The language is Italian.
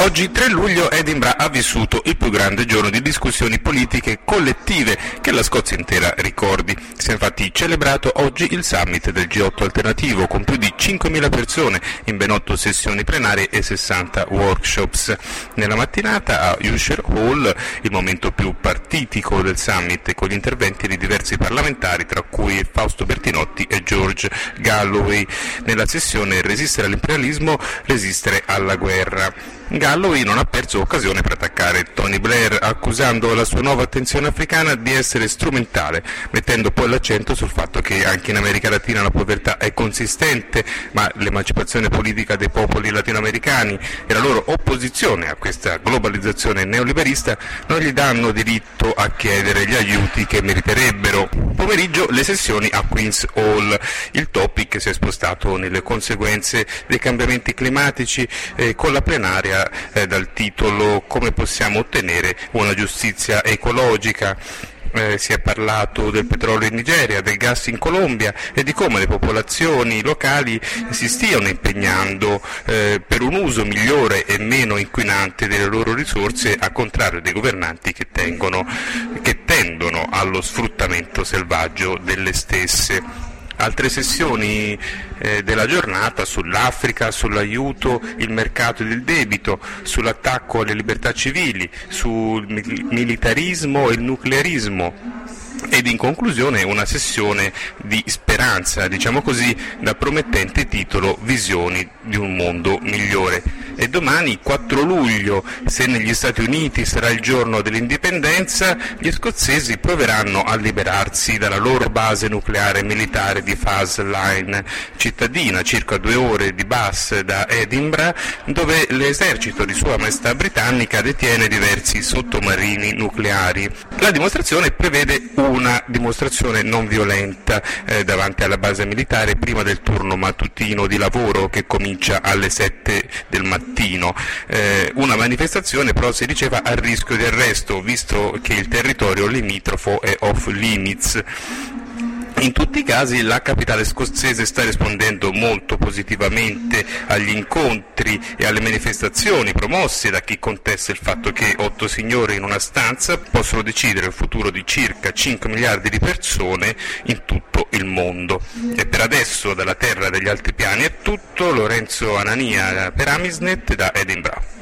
Oggi, 3 luglio, Edinburgh ha vissuto il più grande giorno di discussioni politiche collettive che la Scozia intera ricordi. Si è infatti celebrato oggi il summit del G8 alternativo con più di 5.000 persone in ben 8 sessioni plenarie e 60 workshops. Nella mattinata a Usher Hall, il momento più partitico del summit, con gli interventi di diversi parlamentari, tra cui Fausto Bertinotti e George Galloway. Nella sessione Resistere all'imperialismo, resistere alla guerra. Galloway non ha perso occasione per attaccare Tony Blair, accusando la sua nuova attenzione africana di essere strumentale, mettendo poi l'accento sul fatto che anche in America Latina la povertà è consistente, ma l'emancipazione politica dei popoli latinoamericani e la loro opposizione a questa globalizzazione neoliberista non gli danno diritto a chiedere gli aiuti che meriterebbero. Pomeriggio le sessioni a Queen's Hall. Il topic si è spostato nelle conseguenze dei cambiamenti climatici con la plenaria dal titolo "Come possiamo ottenere una giustizia ecologica?". Si è parlato del petrolio in Nigeria, del gas in Colombia e di come le popolazioni locali si stiano impegnando per un uso migliore e meno inquinante delle loro risorse, a contrario dei governanti che tendono allo sfruttamento selvaggio delle stesse. Altre sessioni della giornata sull'Africa, sull'aiuto, il mercato del debito, sull'attacco alle libertà civili, sul militarismo e il nuclearismo. Ed in conclusione una sessione di speranza, diciamo così, dal promettente titolo "Visioni di un mondo migliore". E domani, 4 luglio, se negli Stati Uniti sarà il giorno dell'indipendenza, gli scozzesi proveranno a liberarsi dalla loro base nucleare militare di Faslane, cittadina circa 2 ore di bus da Edinburgh, dove l'esercito di Sua Maestà britannica detiene diversi sottomarini nucleari. La dimostrazione prevede una dimostrazione non violenta davanti alla base militare prima del turno mattutino di lavoro, che comincia alle 7 del mattino. Una manifestazione però, si diceva, a rischio di arresto, visto che il territorio limitrofo è off limits. In tutti i casi la capitale scozzese sta rispondendo molto positivamente agli incontri e alle manifestazioni promosse da chi contesta il fatto che 8 signori in una stanza possono decidere il futuro di circa 5 miliardi di persone in tutto il mondo. E per adesso dalla terra degli altipiani è tutto. Lorenzo Anania per Amisnet da Edinburgh.